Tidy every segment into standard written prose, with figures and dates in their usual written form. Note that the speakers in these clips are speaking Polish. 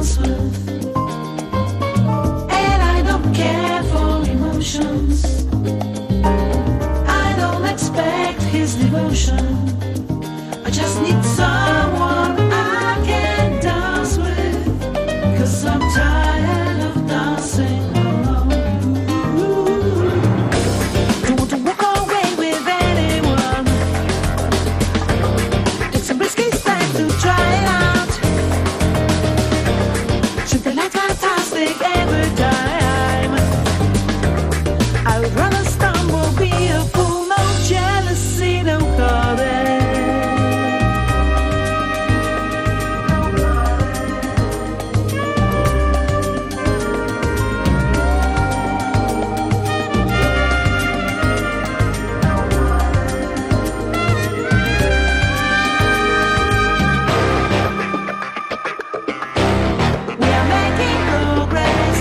dance with, and I don't care for emotions. I don't expect his devotion. I just need someone I can dance with, 'cause I'm tired of dancing alone. Don't want to walk away with anyone. Take some risky steps to try it out. Something like fantastic every time. I would rather stumble, be a fool, no jealousy, no courage. We are making progress.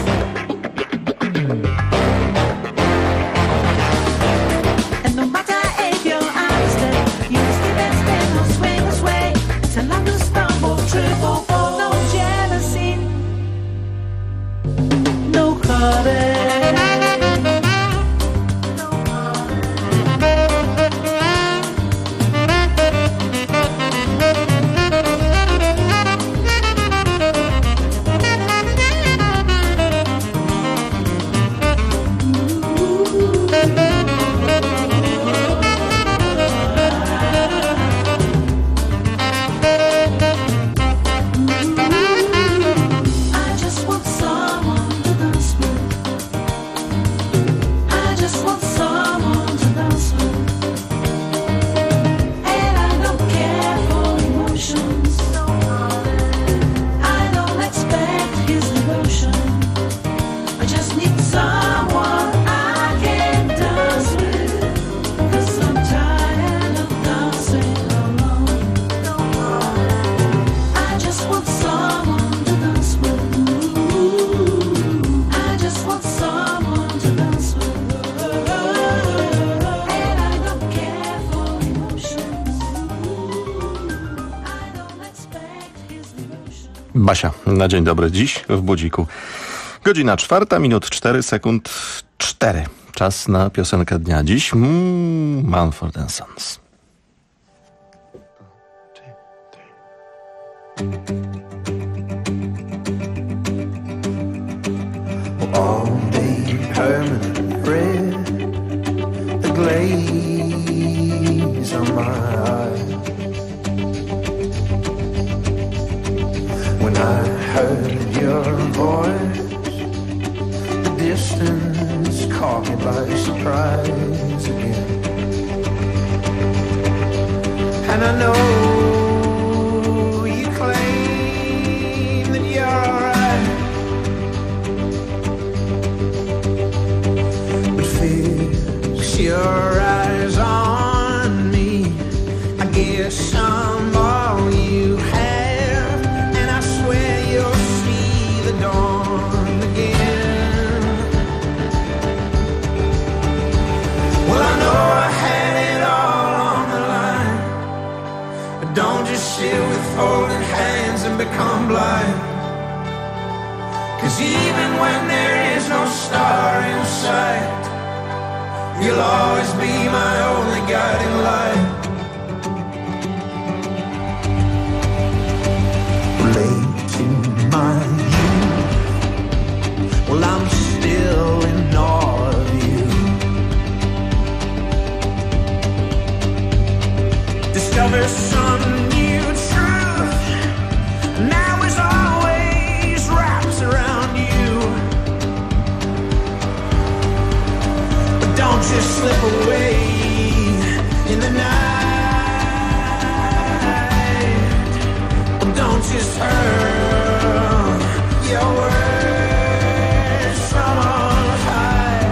And no matter if you're understand, you skip and spin or swing or sway. It's allowed to stumble, trip or fall. No jealousy, no courage. I just want someone to dance with. I just want someone to dance with. And I don't care for emotions. I don't expect his devotion. I just need someone I can dance with, 'cause I'm tired of dancing alone. I just want someone to dance with. I just want someone to dance with. And I don't care for emotions. I don't expect his devotion. Basia, na dzień dobry. Dziś w Budziku. Godzina 4, minut 4 sekund 4. Czas na piosenkę dnia. Dziś Mumford & Sons. All day permanent red, the glaze on my eye. When I heard your voice, the distance caught me by surprise again. And I know you claim that you're alright, but fix your eyes on me. I guess I'm all you have, and I swear you'll see the dawn again. Well, I know I had it all on the line, but don't just sit with folded hands and become blind. 'Cause even when there is no star in sight, you'll always be my only guiding light. Late in my youth, well, I'm still in awe of you. Discover some new truth, now is always wraps around you. But don't just slip away in the night. Don't just hurl your words from on high.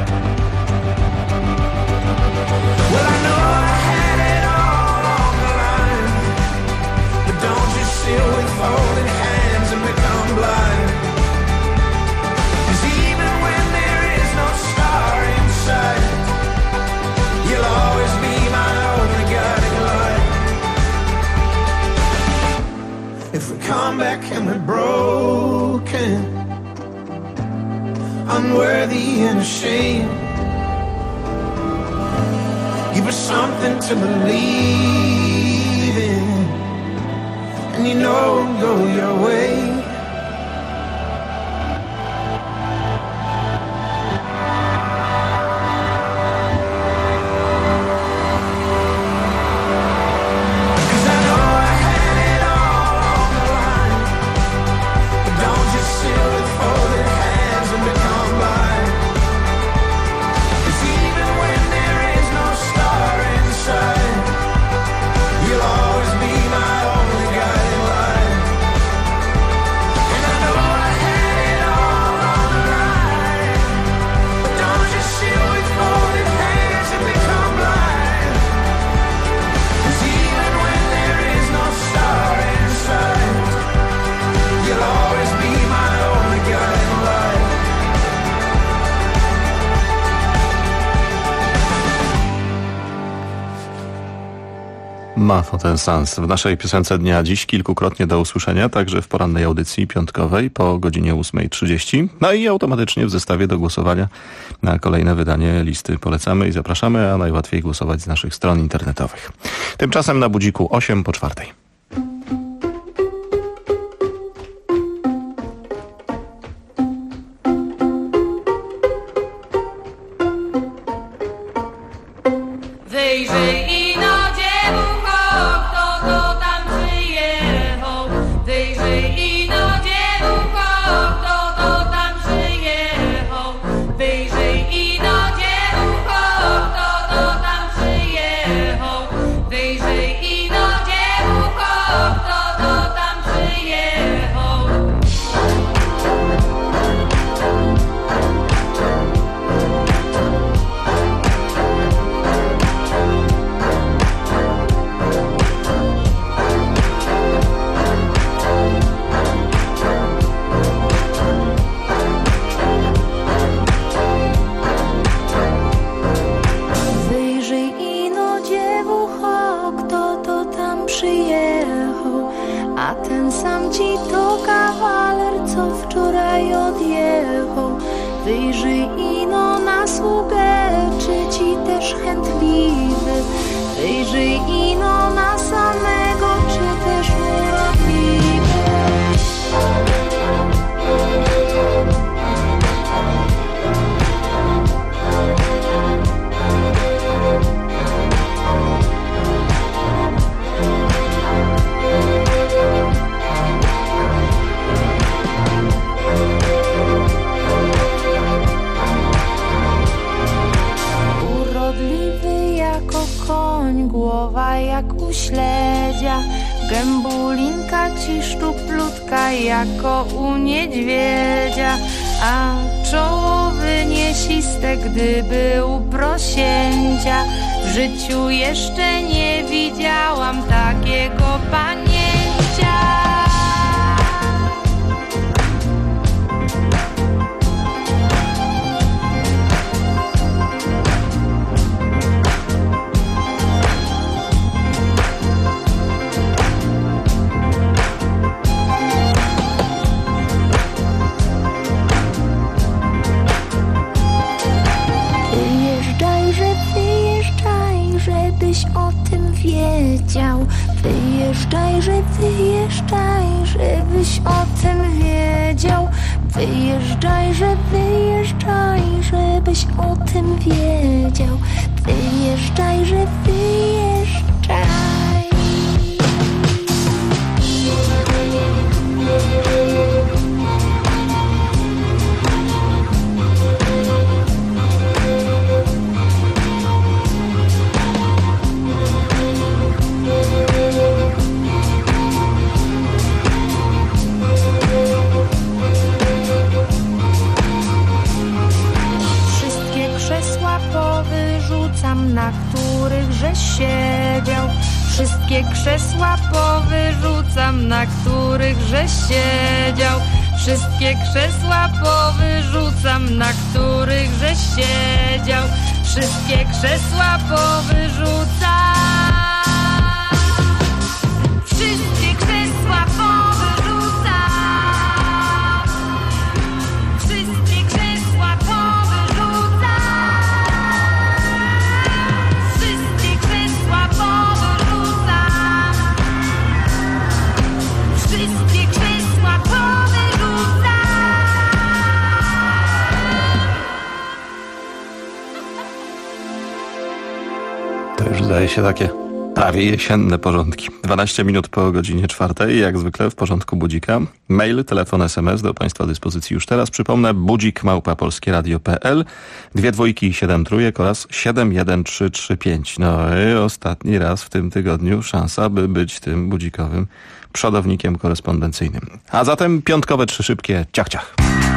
Well, I know I had it all on the line, but don't just sit with folded hands and become blind. 'Cause even when there is no star in sight, you'll always be my only guiding light. If we come back and we're broke, innocent, unworthy and ashamed. Give us something to believe in, and you know it'll go your way. Ma to ten sens. W naszej piosence dnia dziś kilkukrotnie do usłyszenia, także w porannej audycji piątkowej po godzinie 8:30. No i automatycznie w zestawie do głosowania na kolejne wydanie listy polecamy i zapraszamy, a najłatwiej głosować z naszych stron internetowych. Tymczasem na budziku 8:04. Wyjrzyj ino na sługę, czy ci też chętliwy. Wyjrzyj ino na samego, czy też urokliwy. Głowa jak u śledzia, gębulinka ci szczuplutka jako u niedźwiedzia, a czoło wyniesiste, gdyby u prosięcia. W życiu jeszcze nie widziałam takiego panięcia. Żebyś o tym wiedział. Wyjeżdżaj, żebyś o tym wiedział. Wyjeżdżaj, żebyś o tym wiedział. Wyjeżdżaj, wyjeżdżaj. Na których żeś siedział. Wszystkie krzesła powyrzucam, na których żeś siedział. Wszystkie krzesła powyrzucam, na których żeś siedział. Wszystkie krzesła powyrzucam. Wszystkie krzesła powyrzucam. To już zdaje się takie prawie jesienne porządki. 12 minut po godzinie 4, jak zwykle w porządku budzika. Mail, telefon, SMS do Państwa dyspozycji już teraz. Przypomnę, budzik@polskieradio.pl, 2 dwójki i 7 trójek oraz 71335. No i ostatni raz w tym tygodniu szansa, by być tym budzikowym przodownikiem korespondencyjnym. A zatem piątkowe 3 szybkie ciach ciach.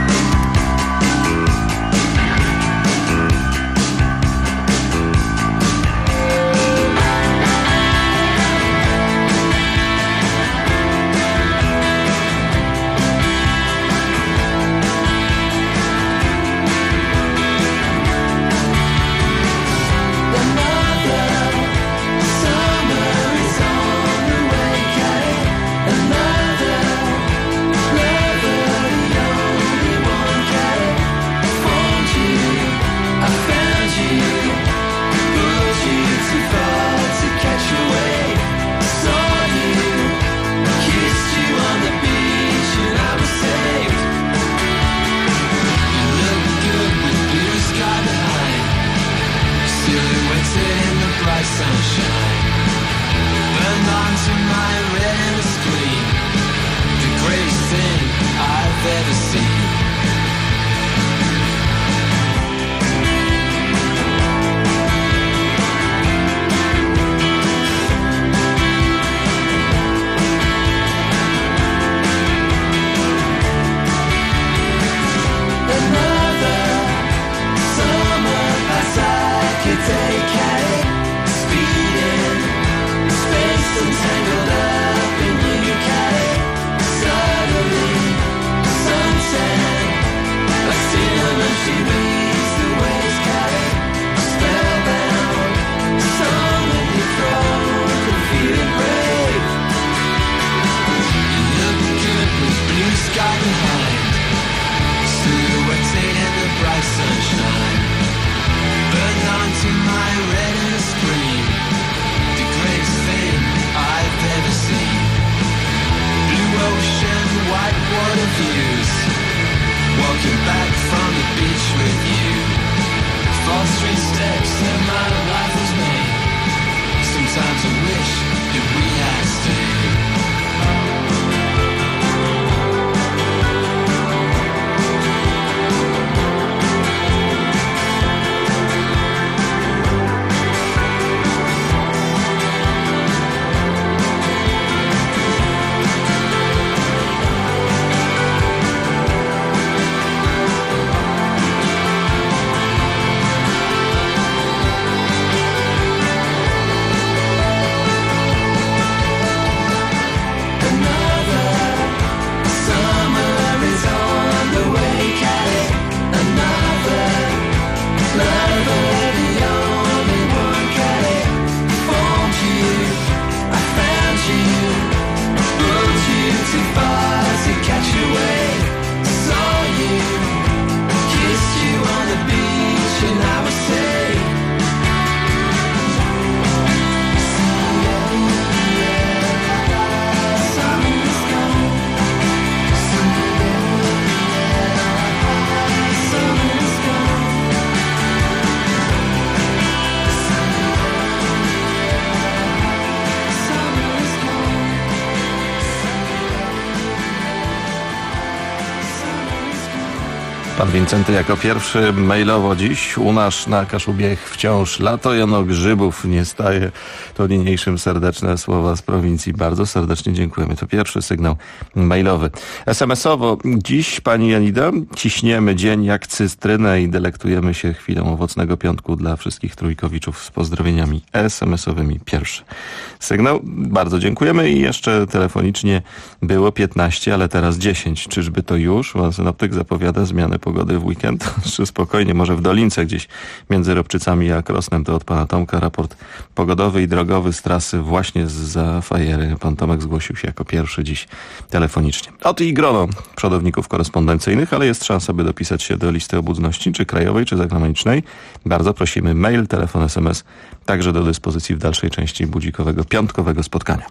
Pan Wincenty jako pierwszy mailowo dziś. U nas na Kaszubiech wciąż lato, jano grzybów nie staje. To niniejszym serdeczne słowa z prowincji. Bardzo serdecznie dziękujemy. To pierwszy sygnał mailowy. SMS-owo dziś, pani Janida, ciśniemy dzień jak cystrynę i delektujemy się chwilą owocnego piątku dla wszystkich trójkowiczów z pozdrowieniami SMS-owymi. Pierwszy sygnał. Bardzo dziękujemy i jeszcze telefonicznie było 15, ale teraz 10. Czyżby to już? Pan synoptyk zapowiada zmianę pogody w weekend. Czy spokojnie, może w Dolince gdzieś między Robczycami a Krosnem. To od pana Tomka raport pogodowy i drogowy z trasy właśnie zza Fajery. Pan Tomek zgłosił się jako pierwszy dziś telefonicznie. Oto i grono przodowników korespondencyjnych, ale jest szansa, by dopisać się do listy obudności, czy krajowej, czy zagranicznej. Bardzo prosimy, mail, telefon, SMS, także do dyspozycji w dalszej części budzikowego piątkowego spotkania.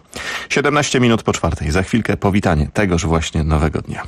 17 minut po 4. Za chwilkę powitanie tegoż właśnie nowego dnia.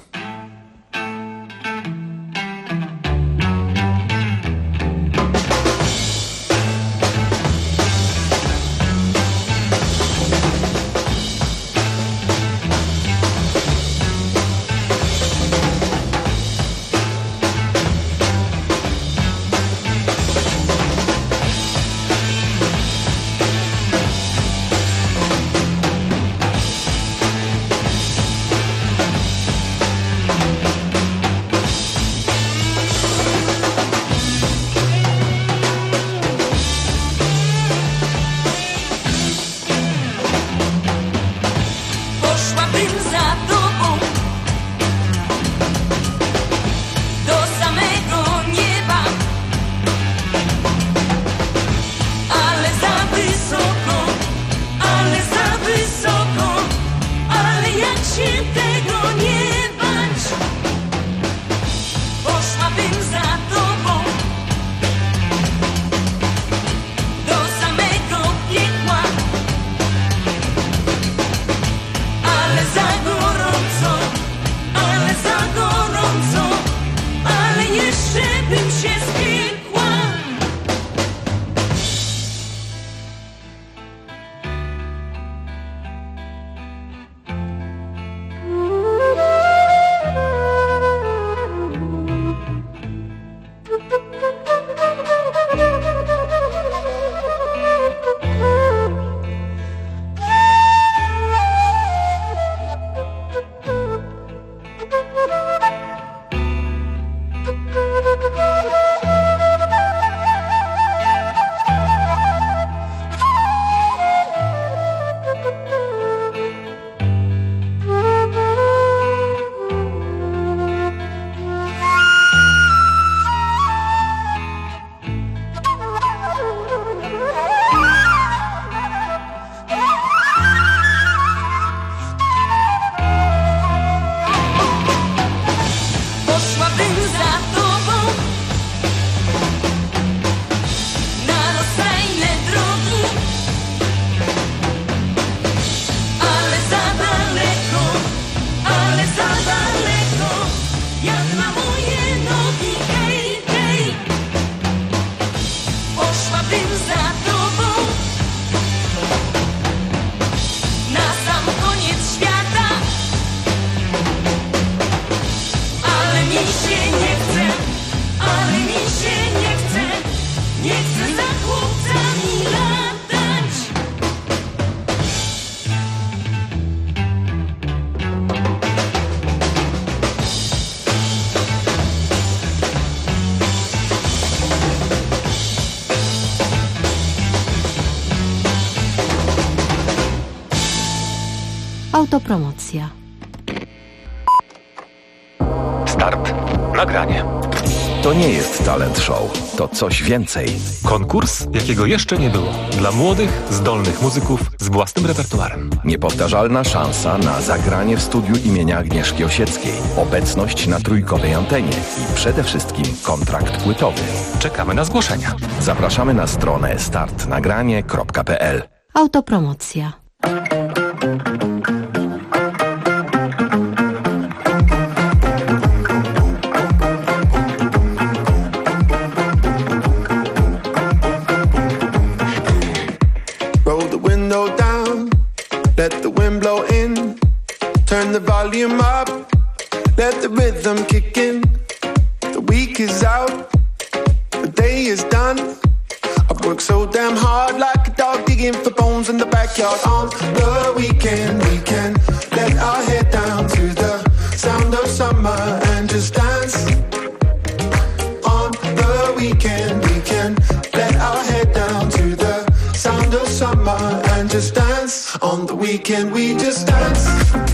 tym za tobą. Na sam koniec świata. Ale mi się nie chce, ale mi się nie chce. Nie chcę za chłopcami latać. Autopromocja. Start. Nagranie. To nie jest talent show, to coś więcej. Konkurs, jakiego jeszcze nie było. Dla młodych, zdolnych muzyków z własnym repertuarem. Niepowtarzalna szansa na zagranie w studiu imienia Agnieszki Osieckiej, obecność na trójkowej antenie i przede wszystkim kontrakt płytowy. Czekamy na zgłoszenia. Zapraszamy na stronę startnagranie.pl. Autopromocja. Roll the window down, let the wind blow in. Turn the volume up, let the rhythm kick in. The week is out, the day is done. I've worked so damn hard like a dog digging for bones in the backyard. On the weekend, we can let our head down to the sound of summer and just dance. On the weekend, we can let our head down to the sound of summer and just dance. On the weekend, we just dance.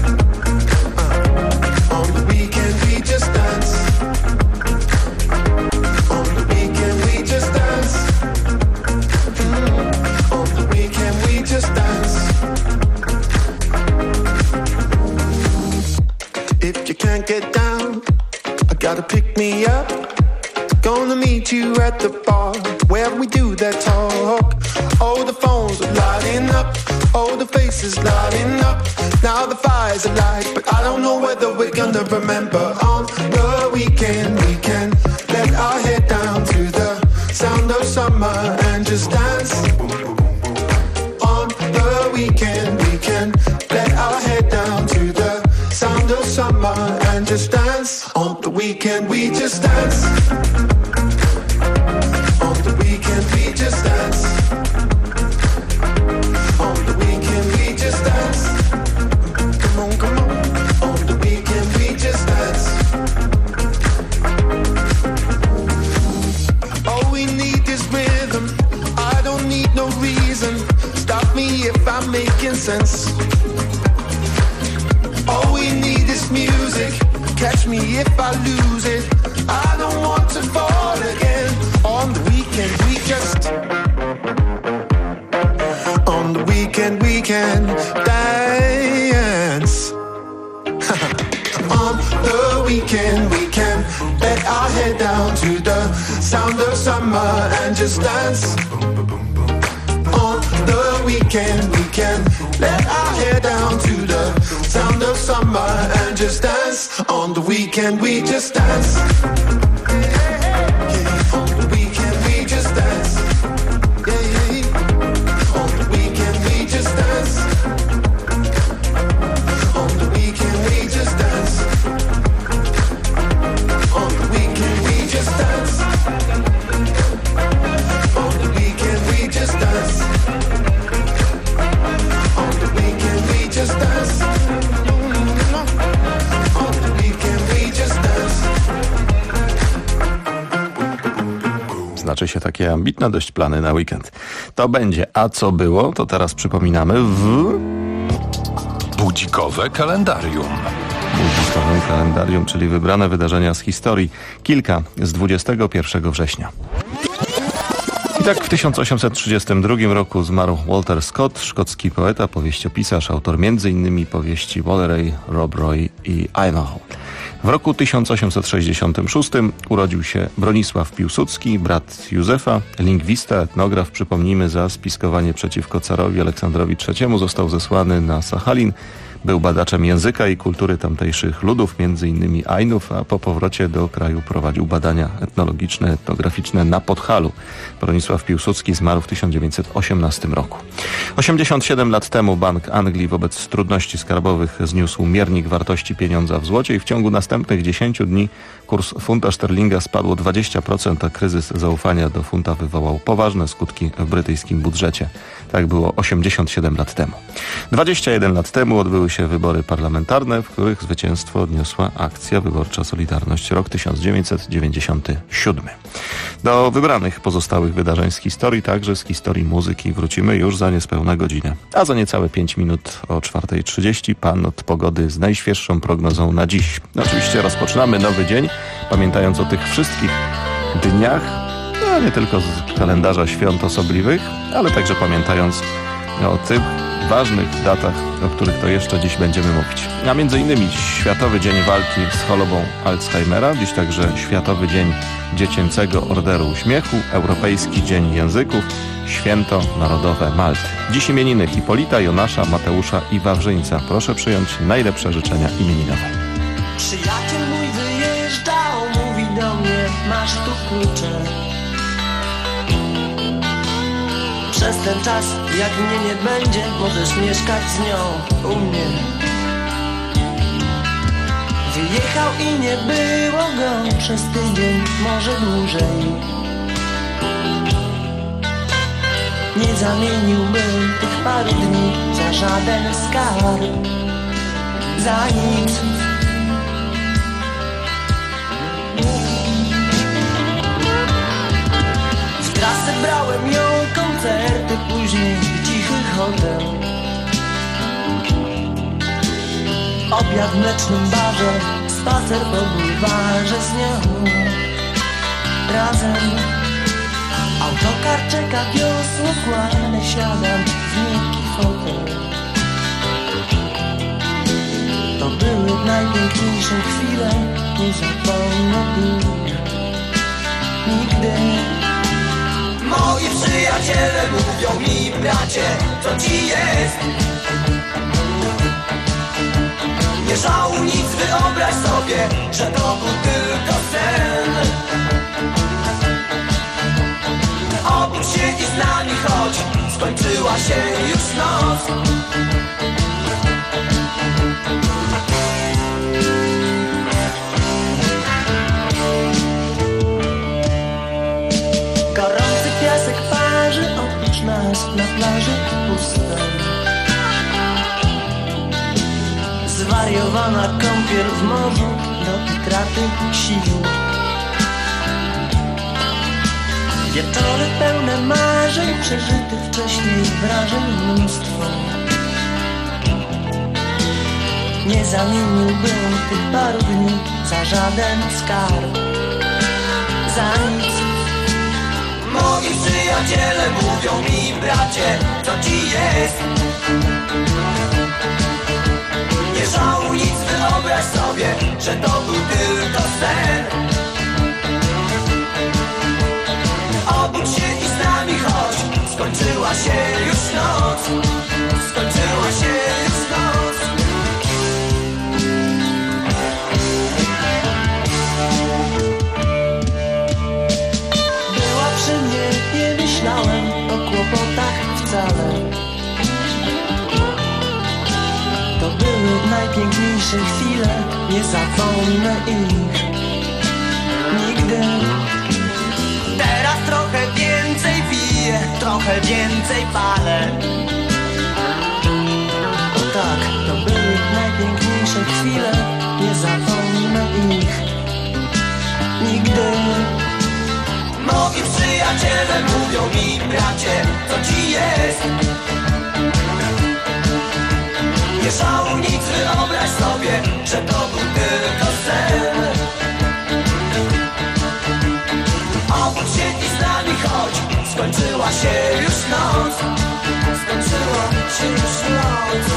On the weekend, we just dance. On the weekend, we just dance. On the weekend, we just dance. If you can't get down, I gotta pick me up. Gonna meet you at the bar where we do that talk. Oh, the phones are lighting up. Oh, the faces lighting up. Now the fire's alight, but I don't know whether we're gonna remember. On the weekend, we can let our head down to the sound of summer and just dance. On the weekend, we can let our head down to the sound of summer and just dance. On the weekend, we just dance. On the weekend, we just dance. On the weekend, we just dance. Come on, come on. On the weekend, we just dance. All we need is rhythm. I don't need no reason. Stop me if I'm making sense. All we need is music. Catch me if I lose it. I don't want to fall again. On the weekend, we just. On the weekend, we can dance. On the weekend, we can let our head down to the sound of summer and just dance. On the weekend, we can let our head down to the sound of summer and just dance. On the weekend, we just dance. Yeah, on the weekend, we just dance. Yeah, on the weekend, we just dance. On the weekend, we just dance. On the weekend, we just dance. On the weekend, we just dance. On the weekend, we just dance. On the weekend, we just dance. Znaczy się takie ambitne dość plany na weekend. To będzie, a co było, to teraz przypominamy w Budzikowe kalendarium. budzikowym kalendarium, czyli wybrane wydarzenia z historii. Kilka z 21 września. I tak w 1832 roku zmarł Walter Scott, szkocki poeta, powieściopisarz, autor m.in. powieści Walleray, Rob Roy i Ivanhoe. W roku 1866 urodził się Bronisław Piłsudski, brat Józefa, lingwista, etnograf. Przypomnijmy, za spiskowanie przeciwko carowi Aleksandrowi III został zesłany na Sachalin. Był badaczem języka i kultury tamtejszych ludów, m.in. Ainów, a po powrocie do kraju prowadził badania etnologiczne, etnograficzne na Podhalu. Bronisław Piłsudski zmarł w 1918 roku. 87 lat temu Bank Anglii wobec trudności skarbowych zniósł miernik wartości pieniądza w złocie i w ciągu następnych 10 dni kurs funta szterlinga spadł o 20%, a kryzys zaufania do funta wywołał poważne skutki w brytyjskim budżecie. Tak było 87 lat temu. 21 lat temu odbyły się wybory parlamentarne, w których zwycięstwo odniosła akcja wyborcza Solidarność, rok 1997. Do wybranych pozostałych wydarzeń z historii, także z historii muzyki, wrócimy już za niespełna godzinę. A za niecałe 5 minut o 4:30 pan od pogody z najświeższą prognozą na dziś. Oczywiście rozpoczynamy nowy dzień, pamiętając o tych wszystkich dniach, no nie tylko z kalendarza świąt osobliwych, ale także pamiętając o tych ważnych datach, o których to jeszcze dziś będziemy mówić. A między innymi Światowy Dzień Walki z chorobą Alzheimera, dziś także Światowy Dzień Dziecięcego Orderu Uśmiechu, Europejski Dzień Języków, Święto Narodowe Malty. Dziś imieniny Hipolita, Jonasza, Mateusza i Wawrzyńca. Proszę przyjąć najlepsze życzenia imieninowe. Przyjaciel mój wyjeżdżał, mówi do mnie, masz tu klucze. Przez ten czas, jak mnie nie będzie, możesz mieszkać z nią u mnie. Wyjechał i nie było go przez tydzień, może dłużej. Nie zamieniłbym tych paru dni za żaden skarb, za nic. W trasę brałem ją, koncerty, później cichy hotel. Obiad w mlecznym barze, spacer po bulwarze z nią razem. Autokar czeka, wiosło kładę, siadam w miękki fotel. To były najpiękniejsze chwile, nie zapomnę ich nigdy. Moi przyjaciele mówią mi, bracie, co ci jest? Nie żałuj nic, wyobraź sobie, że to był tylko sen. Obudź się i z nami chodź, skończyła się już noc. Gorący piasek parzy, oprócz nas na plaży pusto. Zwariowana kąpiel w morzu, do utraty sił. Wieczory pełne marzeń, przeżytych wcześniej wrażeń mnóstwo. Nie zamieniłbym tych paru dni za żaden skarb, za nic. Moi przyjaciele mówią mi, bracie, co ci jest? Nie żałuj nic, wyobraź sobie, że to był tylko sen. Obudź się i z nami chodź, skończyła się już noc. Skończyła się już noc. Była przy mnie, nie myślałem o kłopotach wcale. To były najpiękniejsze chwile, nie zapomnę ich nigdy. Teraz trochę więcej piję, trochę więcej palę. O tak, to były najpiękniejsze chwile, nie zapomnę ich nigdy. Moi przyjaciele mówią mi, bracie, co ci jest? Nie żałuj nic, wyobraź sobie, że to był tylko sen. Obudź się i z nami chodź, skończyła się już noc. Skończyła się już noc.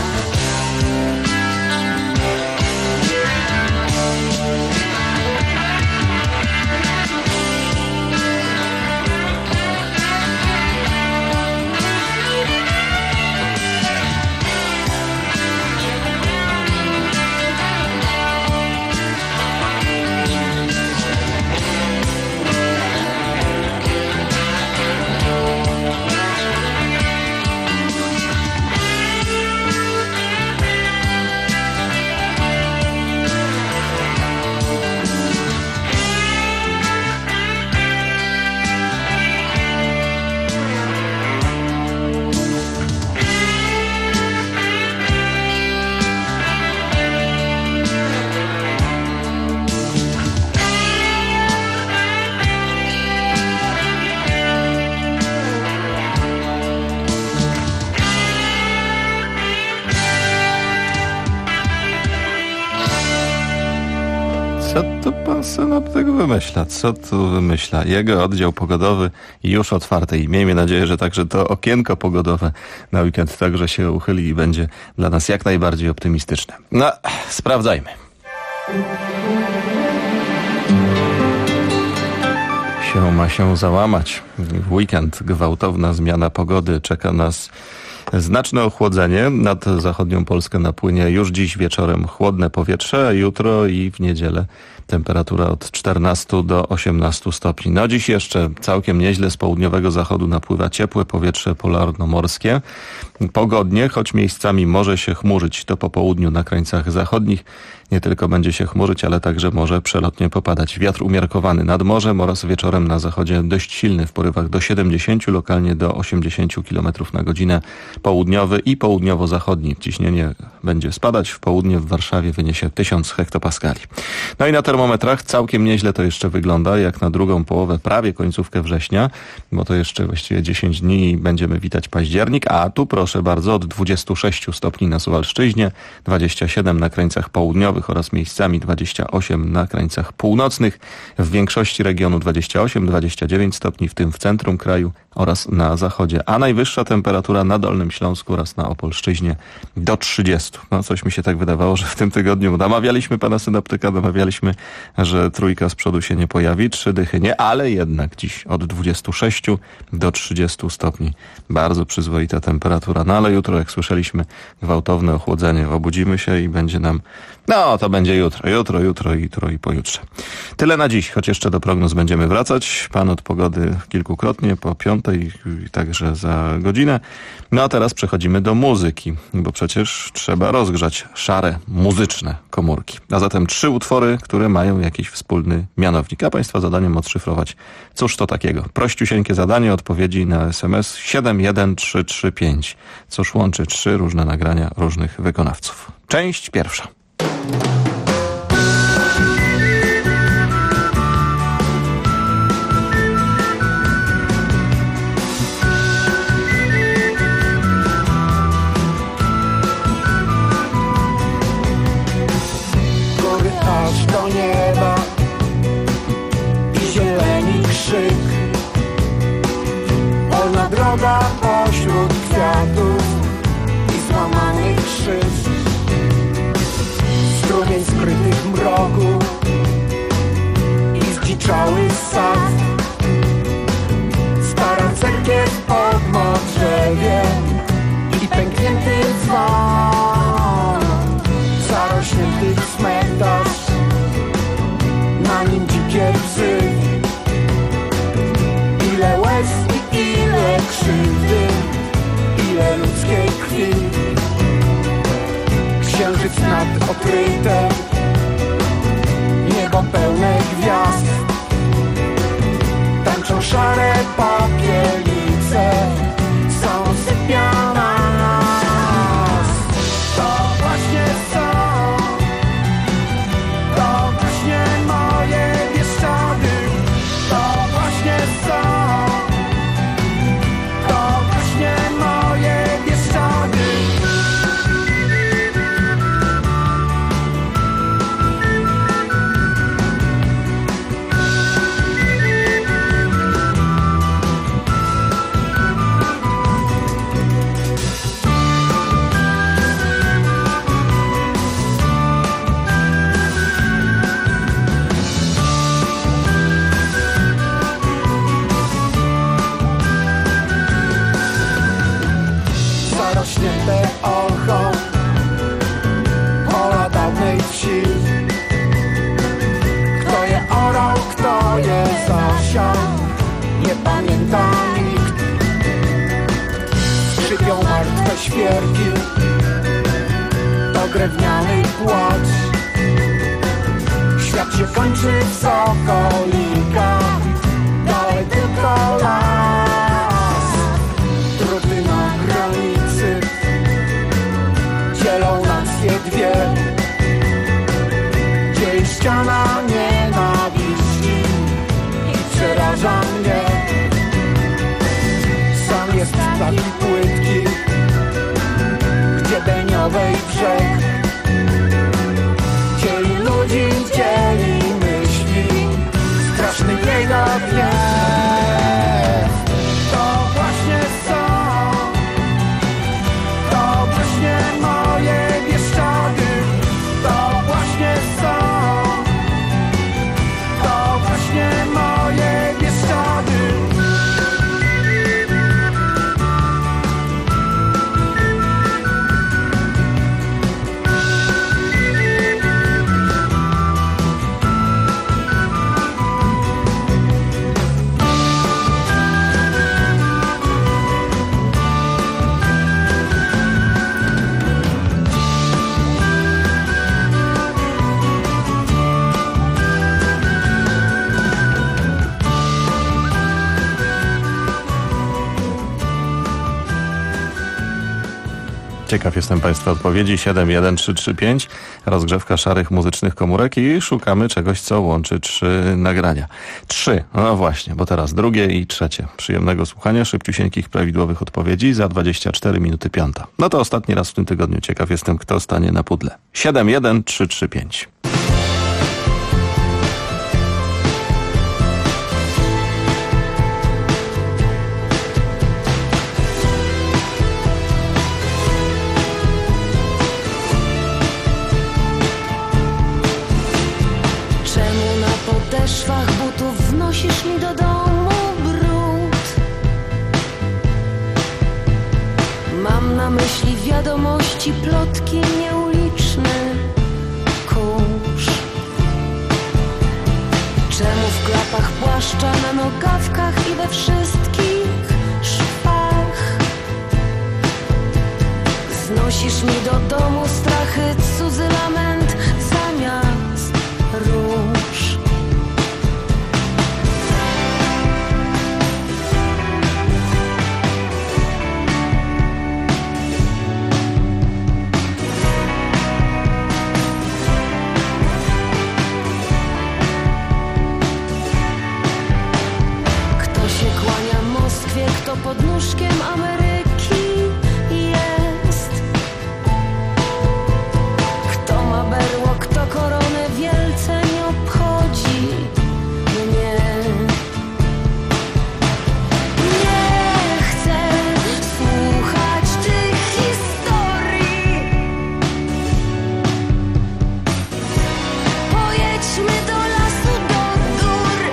pan synoptyk wymyśla? Co tu wymyśla? Jego oddział pogodowy już otwarty i miejmy nadzieję, że także to okienko pogodowe na weekend także się uchyli i będzie dla nas jak najbardziej optymistyczne. No, sprawdzajmy. Ma się załamać. W weekend gwałtowna zmiana pogody. Czeka nas znaczne ochłodzenie. Nad zachodnią Polskę napłynie już dziś wieczorem chłodne powietrze, a jutro i w niedzielę temperatura od 14 do 18 stopni. No dziś jeszcze całkiem nieźle z południowego zachodu napływa ciepłe powietrze polarno-morskie. Pogodnie, choć miejscami może się chmurzyć. To po południu na krańcach zachodnich nie tylko będzie się chmurzyć, ale także może przelotnie popadać. Wiatr umiarkowany nad morzem oraz wieczorem na zachodzie dość silny w porywach do 70, lokalnie do 80 km na godzinę. Południowy i południowo-zachodni. Ciśnienie będzie spadać. W południe w Warszawie wyniesie 1000 hektopaskali. No i na termometrach całkiem nieźle to jeszcze wygląda, jak na drugą połowę, prawie końcówkę września, bo to jeszcze właściwie 10 dni i będziemy witać październik, a tu proszę bardzo od 26 stopni na Suwalszczyźnie, 27 na krańcach południowych oraz miejscami 28 na krańcach północnych, w większości regionu 28-29 stopni, w tym w centrum kraju oraz na zachodzie, a najwyższa temperatura na Dolnym Śląsku oraz na Opolszczyźnie do 30. No coś mi się tak wydawało, że w tym tygodniu namawialiśmy pana synoptyka, że trójka z przodu się nie pojawi, 3 dychy nie, ale jednak dziś od 26 do 30 stopni. Bardzo przyzwoita temperatura, no ale jutro, jak słyszeliśmy, gwałtowne ochłodzenie. Obudzimy się i będzie nam, no to będzie jutro i pojutrze. Tyle na dziś, choć jeszcze do prognoz będziemy wracać. Pan od pogody kilkukrotnie po 5 i także za godzinę. No a teraz przechodzimy do muzyki, bo przecież trzeba rozgrzać szare, muzyczne komórki. A zatem 3 utwory, które mają jakiś wspólny mianownik, a państwa zadaniem odszyfrować, cóż to takiego. Prościusieńkie zadanie, odpowiedzi na SMS 71335. Cóż łączy 3 różne nagrania różnych wykonawców. Część pierwsza. Aż do nieba i zieleni krzyk, polna droga pośród kwiatów i złamanych szyb, strumień skrytych mroku i zdziczały sad, stara cerkiew pod modrzewie i pęknięty dzwon, zarośnięty cmentarz, na nim dzikie psy. Ile łez i ile krzywdy, ile ludzkiej krwi. Księżyc nad okrytem, niebo pełne gwiazd. Tańczą szare popielice, są sypiane nas. To właśnie są, to właśnie moje Bieszczady. To właśnie są, to właśnie moje Bieszczady. Zarośnięte olchą pola dawnej wsi. Kto je orał, kto je zasiał, nie pamięta nikt. Skrzypią martwe świerki, to drewniany płacz. Świat się kończy w sokolikach, dalej tylko las. Druty na granicy dzielą nacje dwie, dzieli ściana nienawiści i przeraża mnie. Sam jest taki płytki, gdzie deniowej brzeg dzieli ludzi, dzieli myśli. Ciekaw jestem Państwa odpowiedzi. 71335, rozgrzewka szarych muzycznych komórek i szukamy czegoś, co łączy 3 nagrania. 3, no właśnie, bo teraz drugie i trzecie. Przyjemnego słuchania, szybciusieńkich, prawidłowych odpowiedzi za 24 minuty 5. No to ostatni raz w tym tygodniu. Ciekaw jestem, kto stanie na pudle. 71335. W szwach butów wnosisz mi do domu brud. Mam na myśli wiadomości, plotki nieuliczne, kurz. Czemu w klapach płaszcza, na nogawkach i we wszystkich szwach znosisz mi do domu strachy, cudzy lament zamiast róż. Kto pod nóżkiem Ameryki jest? Kto ma berło, kto koronę, wielce nie obchodzi mnie. Nie chcę słuchać tych historii. Pojedźmy do lasu, do gór.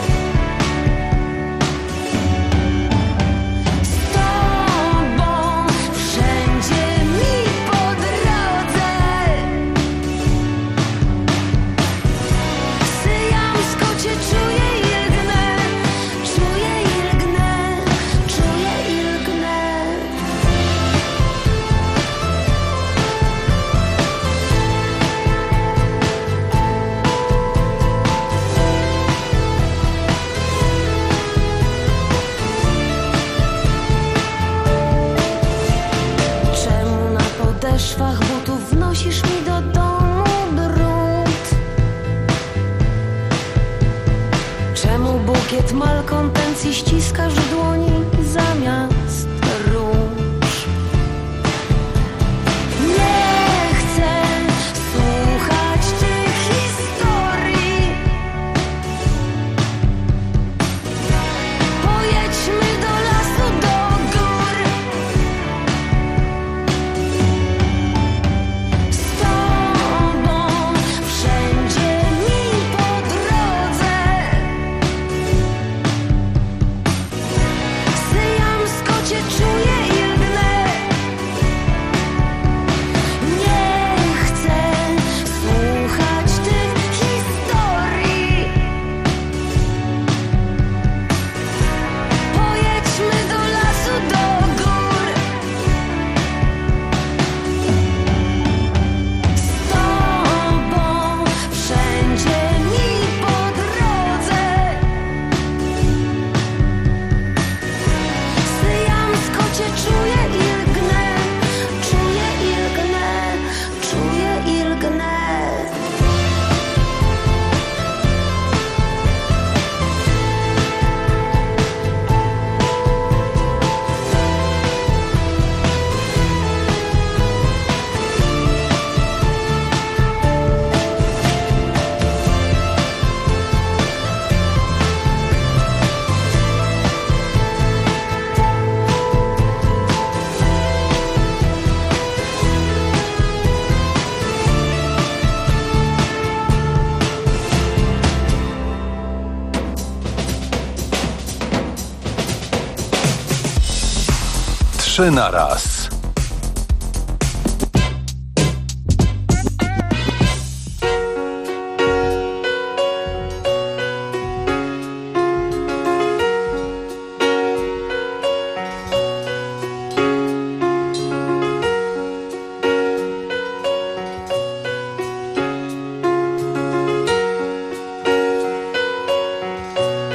W szwach butów wnosisz mi do domu brud. Czemu bukiet malkontencji ściskasz w dłoni zamiast róż? Nie chcę słuchać tych historii. Pojedźmy do lasu, do gór. Trzy na raz.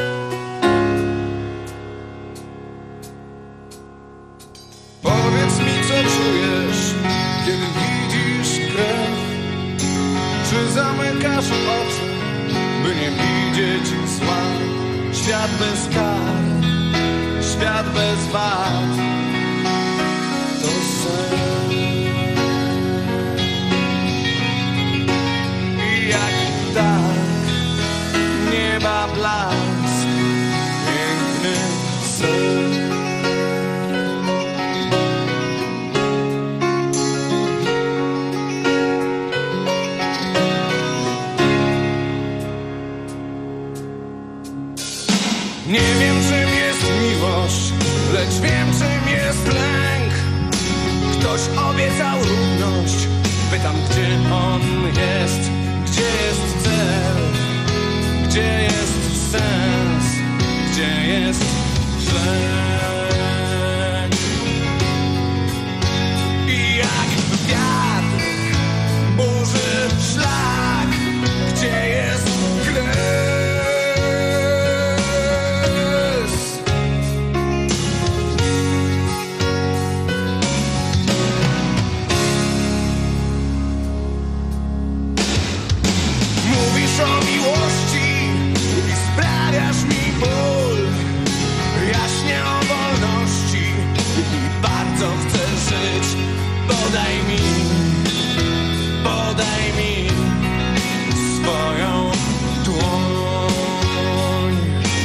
Powiedz mi, świat to sen. I jak tak nieba blask, piękny sen. Nie wiem, czym jest miłość, lecz wiem, czym jest lęk. Ktoś obiecał równość, pytam, gdzie on jest, gdzie jest cel, gdzie jest sens, gdzie jest tlen. I jak wiatr burzy szlak, gdzie jest kres. O miłości i sprawiasz mi ból. Jaśnie o wolności i bardzo chcę żyć. Podaj mi swoją dłoń.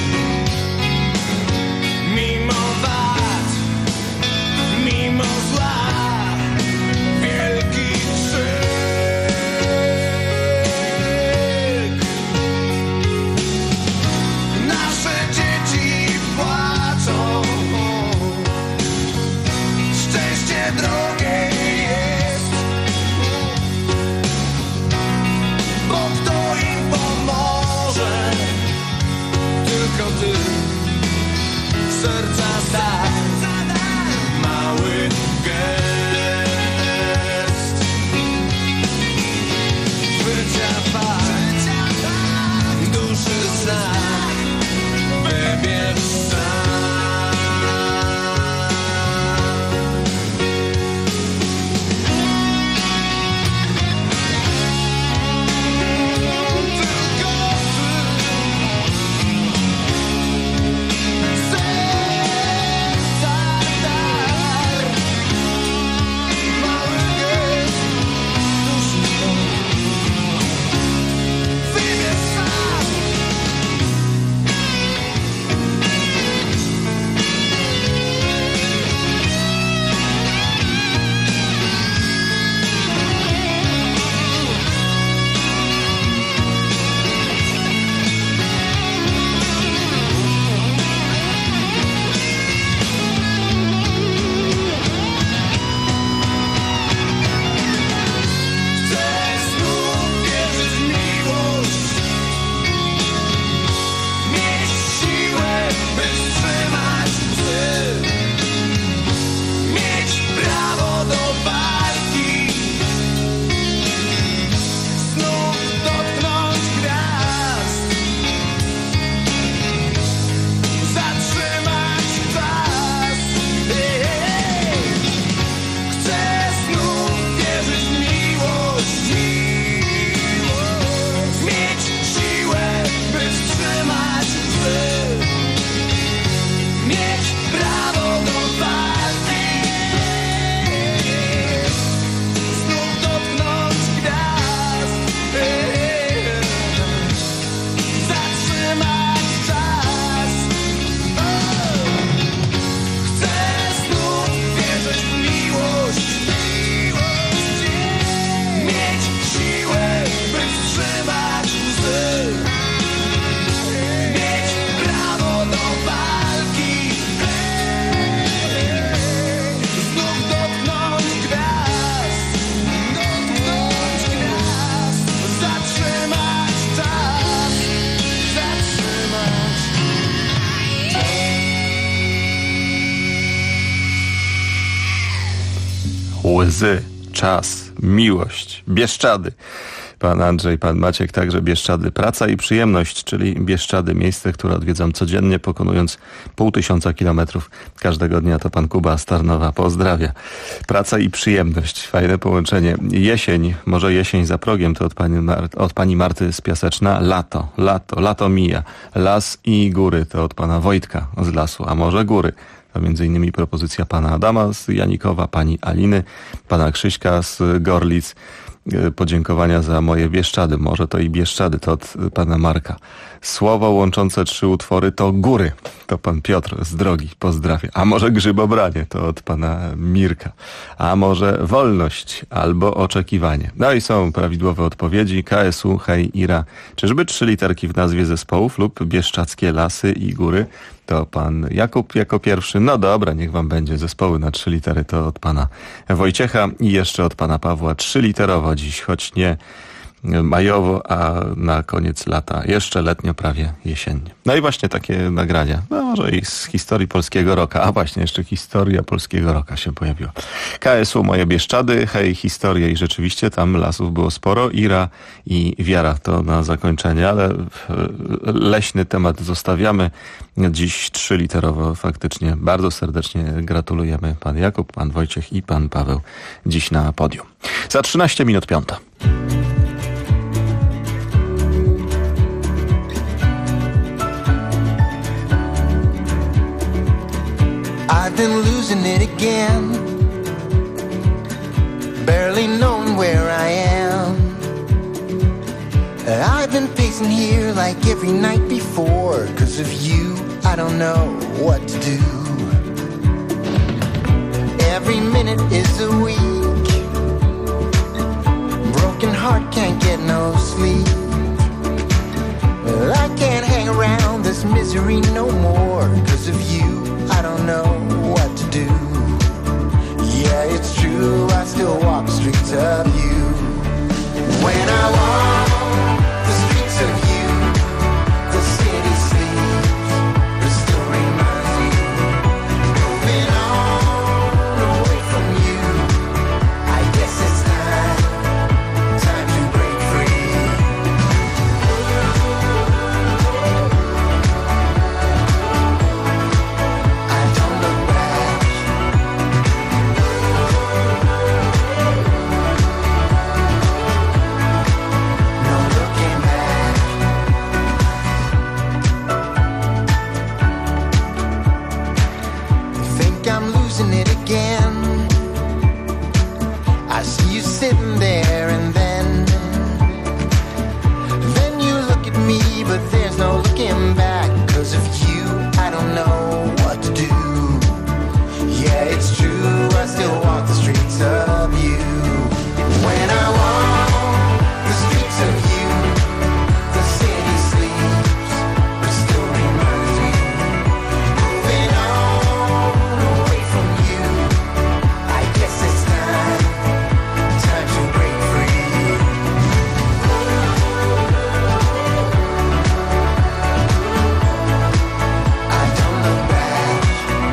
Mimo wad, mimo zła, wielki krzyk. Drogie jest, bo kto im pomoże? Tylko ty, serca daj, mały gest. Życia fakt, duszy znak, wybierz sam. Łzy, czas, miłość, Bieszczady. Pan Andrzej, pan Maciek, także Bieszczady. Praca i przyjemność, czyli Bieszczady, miejsce, które odwiedzam codziennie, pokonując 500 kilometrów każdego dnia. To pan Kuba z Tarnowa pozdrawia. Praca i przyjemność, fajne połączenie. Jesień, może jesień za progiem, to od pani Marty z Piaseczna. Lato mija. Las i góry, to od pana Wojtka z Lasu, a może góry. To m.in. propozycja pana Adama z Janikowa, pani Aliny, pana Krzyśka z Gorlic. Podziękowania za moje Bieszczady. Może to i Bieszczady, to od pana Marka. Słowo łączące 3 utwory to góry. To pan Piotr z Drogi, pozdrawia. A może grzybobranie, to od pana Mirka. A może wolność albo oczekiwanie. No i są prawidłowe odpowiedzi. KSU, hej, Ira. Czyżby 3 literki w nazwie zespołów lub bieszczackie lasy i góry? To pan Jakub jako pierwszy. No dobra, niech wam będzie. Zespoły na 3 litery to od pana Wojciecha i jeszcze od pana Pawła 3-literowo dziś, choć nie majowo, a na koniec lata jeszcze letnio, prawie jesiennie. No i właśnie takie nagrania. No może i z historii polskiego rocka. A właśnie, jeszcze historia polskiego rocka się pojawiła. KSU, moje Bieszczady, hej, historia i rzeczywiście tam lasów było sporo. Ira i wiara to na zakończenie, ale leśny temat zostawiamy. Dziś 3-literowo faktycznie. Bardzo serdecznie gratulujemy pan Jakub, pan Wojciech i pan Paweł dziś na podium. Za 13 minut 5. I've been losing it again, barely knowing where I am. I've been pacing here like every night before. 'Cause of you, I don't know what to do. Every minute is a week, broken heart can't get no sleep. Well, I can't hang around this misery no more. 'Cause of you, I don't know what to do. Yeah, it's true, I still walk the streets of you. When I walk the streets of you, the city sleeps, but still reminds me. Moving on away from you, I guess it's time to break free. I don't look back. No looking back. I think I'm losing it again. I see you sitting there and then you look at me, but there's no looking back. 'Cause of you, I don't know what to do. Yeah, it's true, I still walk the streets of you. When I walk the streets of you, the city sleeps, but still reminds me. Moving on away from you, I guess it's time to break free. I don't look back.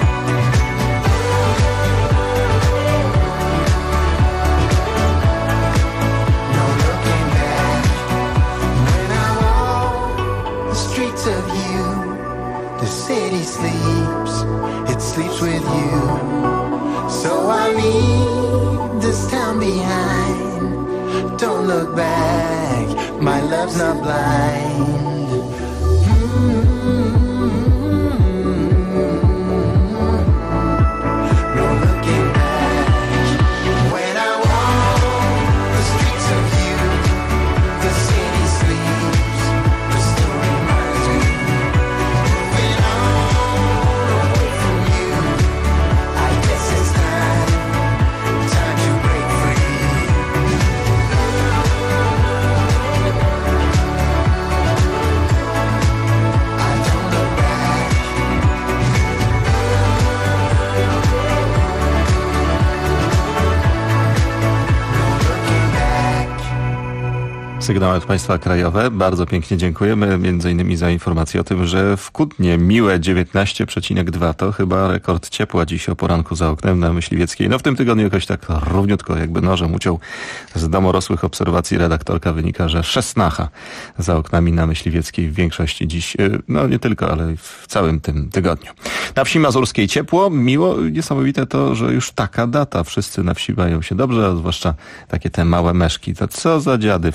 No looking back. When I walk the streets of you, the city sleeps, it sleeps with you. So I leave this town behind. Don't look back, my love's not blind. No looking back. When I walk the streets of you, the city sleeps, but still reminds me. Moving on away from you, I guess it's time to break free. I don't look back. No looking back. Sygnały od państwa krajowe. Bardzo pięknie dziękujemy. Między innymi za informację o tym, że w Kutnie miłe 19,2 to chyba rekord ciepła dziś o poranku za oknem na Myśliwieckiej. No w tym tygodniu jakoś tak równiutko, jakby nożem uciął. Z domorosłych obserwacji redaktorka wynika, że 16 za oknami na Myśliwieckiej w większości dziś, no nie tylko, ale w całym tym tygodniu. Na wsi mazurskiej ciepło, miło, niesamowite to, że już taka data. Wszyscy na wsi mają się dobrze, a zwłaszcza takie te małe meszki. To co za dziady, wszędzie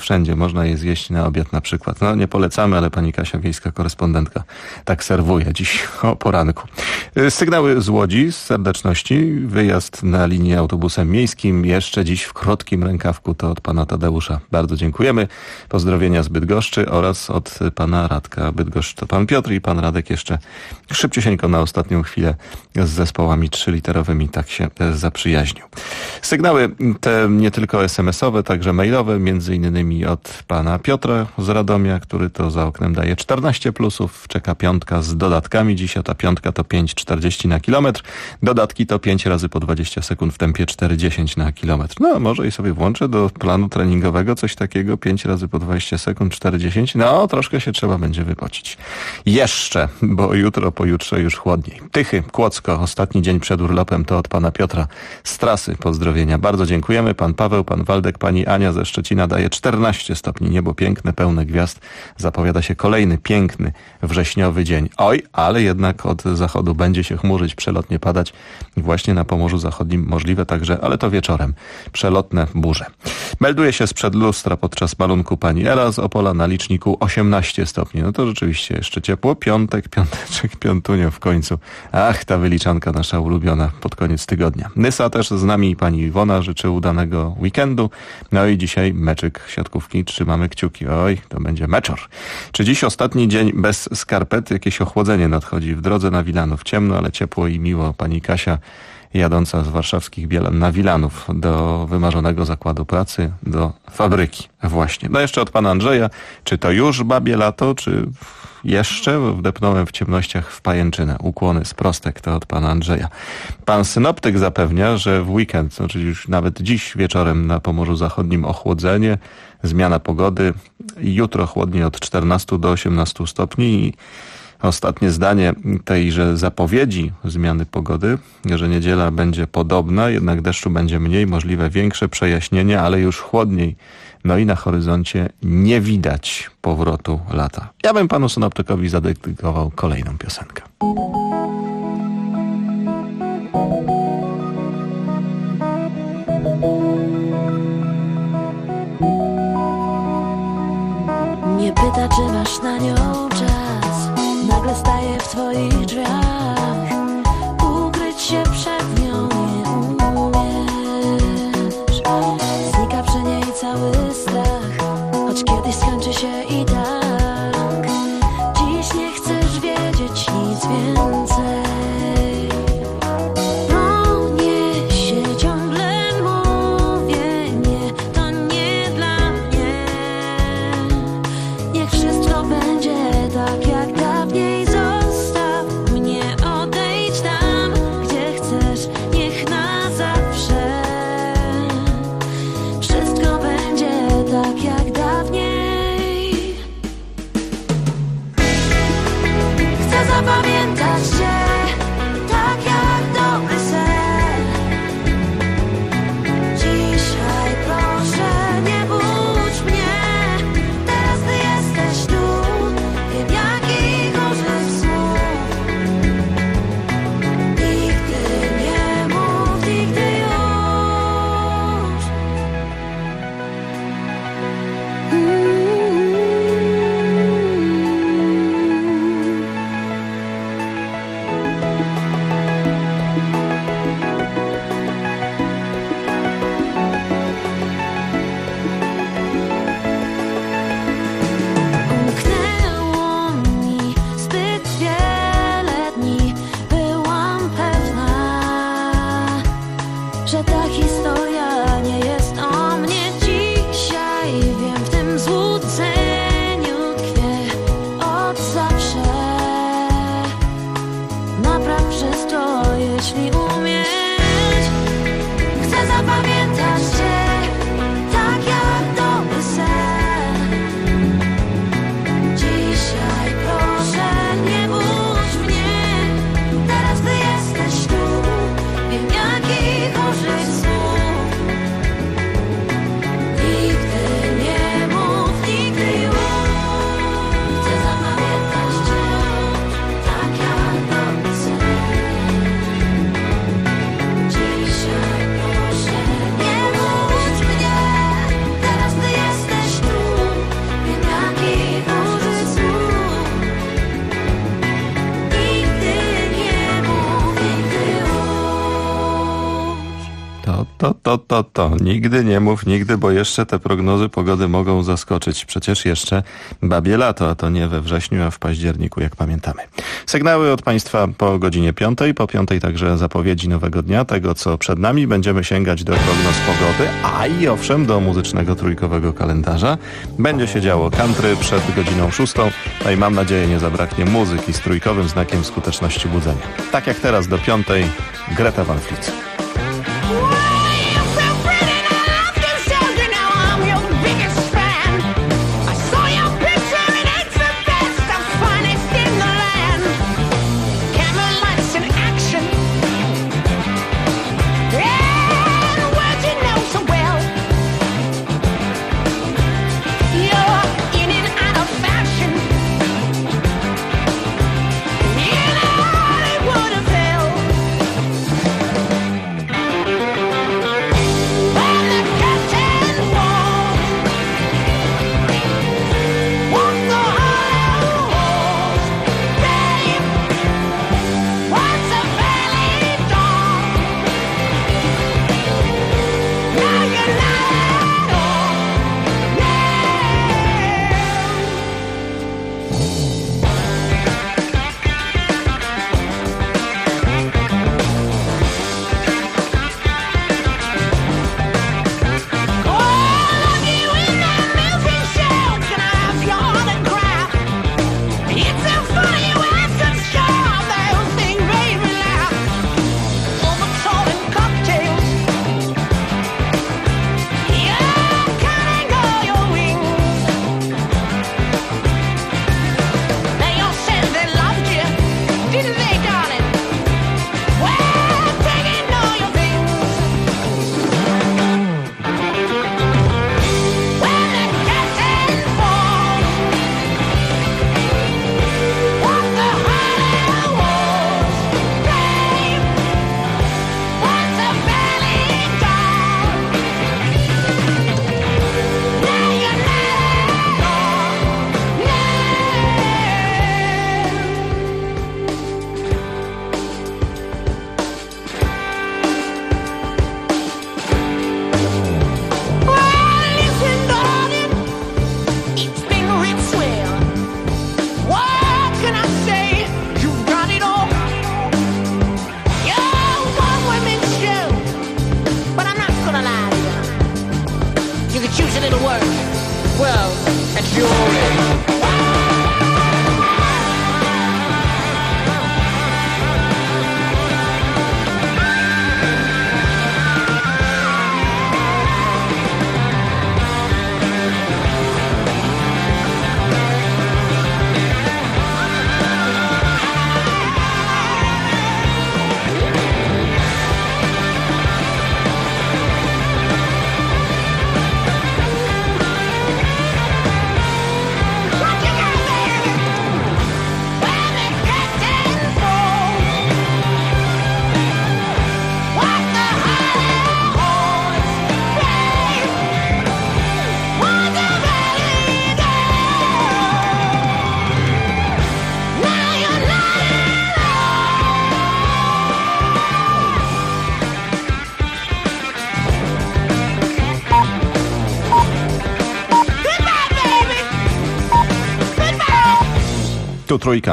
można je zjeść na obiad na przykład. No nie polecamy, ale pani Kasia, wiejska korespondentka, tak serwuje dziś o poranku. Sygnały z Łodzi, z serdeczności. Wyjazd na linię autobusem miejskim jeszcze dziś w krótkim rękawku, to od pana Tadeusza. Bardzo dziękujemy. Pozdrowienia z Bydgoszczy oraz od pana Radka. Bydgoszcz to pan Piotr i pan Radek jeszcze szybciusieńko na ostatnią chwilę z zespołami 3-literowymi tak się zaprzyjaźnił. Sygnały te nie tylko SMS-owe, także mailowe, między innymi od pana Piotra z Radomia, który to za oknem daje 14 plusów. Czeka piątka z dodatkami. Dziś ta piątka to 5,40 na kilometr. Dodatki to 5 razy po 20 sekund w tempie 4,10 na kilometr. No, może i sobie włączę do planu treningowego coś takiego, 5 razy po 20 sekund, 4,10. No, troszkę się trzeba będzie wypocić. Jeszcze, bo jutro, pojutrze już chłodniej. Tychy, Kłodzko, ostatni dzień przed urlopem, to od pana Piotra z trasy. Pozdrowienia. Bardzo dziękujemy. Pan Paweł, pan Waldek, pani Ania ze Szczecina daje 14 stopni. Niebo piękne, pełne gwiazd. Zapowiada się kolejny piękny wrześniowy dzień. Oj, ale jednak od zachodu będzie się chmurzyć, przelotnie padać. Właśnie na Pomorzu Zachodnim możliwe także, ale to wieczorem, przelotne burze. Melduje się sprzed lustra podczas malunku pani Ela z Opola na liczniku 18 stopni. No to rzeczywiście jeszcze ciepło. Piąteczek, piątunio w końcu. Ach, ta wyliczanka nasza ulubiona pod koniec tygodnia. Nysa też z nami, pani Iwona życzy udanego weekendu. No i dzisiaj meczyk siatkówki. Trzymamy kciuki. Oj, to będzie meczor. Czy dziś ostatni dzień bez skarpet? Jakieś ochłodzenie nadchodzi w drodze na Wilanów. Ciemno, ale ciepło i miło. Pani Kasia jadąca z warszawskich Bielan na Wilanów do wymarzonego zakładu pracy, do fabryki właśnie. No jeszcze od pana Andrzeja, czy to już babie lato, czy jeszcze? Wdepnąłem w ciemnościach w pajęczynę. Ukłony z Prostek, to od pana Andrzeja. Pan synoptyk zapewnia, że w weekend, czyli już nawet dziś wieczorem na Pomorzu Zachodnim ochłodzenie, zmiana pogody, jutro chłodniej od 14 do 18 stopni i ostatnie zdanie tejże zapowiedzi zmiany pogody, że niedziela będzie podobna, jednak deszczu będzie mniej, możliwe większe przejaśnienie, ale już chłodniej. No i na horyzoncie nie widać powrotu lata. Ja bym panu synoptykowi zadedykował kolejną piosenkę. Nie pyta, czy masz na nią czas. Nagle staje w twoich drzwiach. Ukryć się przed nią nie umiesz. Znika przy niej cały strach, choć kiedyś skończy się i tak. Dziś nie chcesz wiedzieć nic więcej. No nie się ciągle mówię, nie, to nie dla mnie. Niech wszystko będzie tak jak dawniej. Zostaw mnie, odejdź tam, gdzie chcesz, niech na zawsze. Wszystko będzie tak jak dawniej. Chcę zapamiętać cię, tak jak dobry sen. Dzisiaj proszę nie budź mnie. Teraz ty jesteś tu, wiem jakich użyć słów. Nigdy nie mów, nigdy już. Umknęło mi zbyt wiele dni. Byłam pewna, że ta historia nie jest o mnie. Dzisiaj wiem, w tym złudzeniu tkwię od zawsze. Napraw wszystko, jeśli umieć. Chcę zapamiętać cię, tak jak dobry sen. Dzisiaj proszę nie budź mnie. Teraz ty jesteś tu, wiem jakich użyć słów. To. Nigdy nie mów nigdy, bo jeszcze te prognozy pogody mogą zaskoczyć. Przecież jeszcze babie lato, a to nie we wrześniu, a w październiku, jak pamiętamy. Sygnały od Państwa po godzinie 5, po 5 także zapowiedzi nowego dnia, tego co przed nami. Będziemy sięgać do prognoz pogody, a i owszem do muzycznego trójkowego kalendarza. Będzie się działo country przed godziną 6, no i mam nadzieję nie zabraknie muzyki z trójkowym znakiem skuteczności budzenia. Tak jak teraz do 5, Greta Van Fleet. Tu trójka.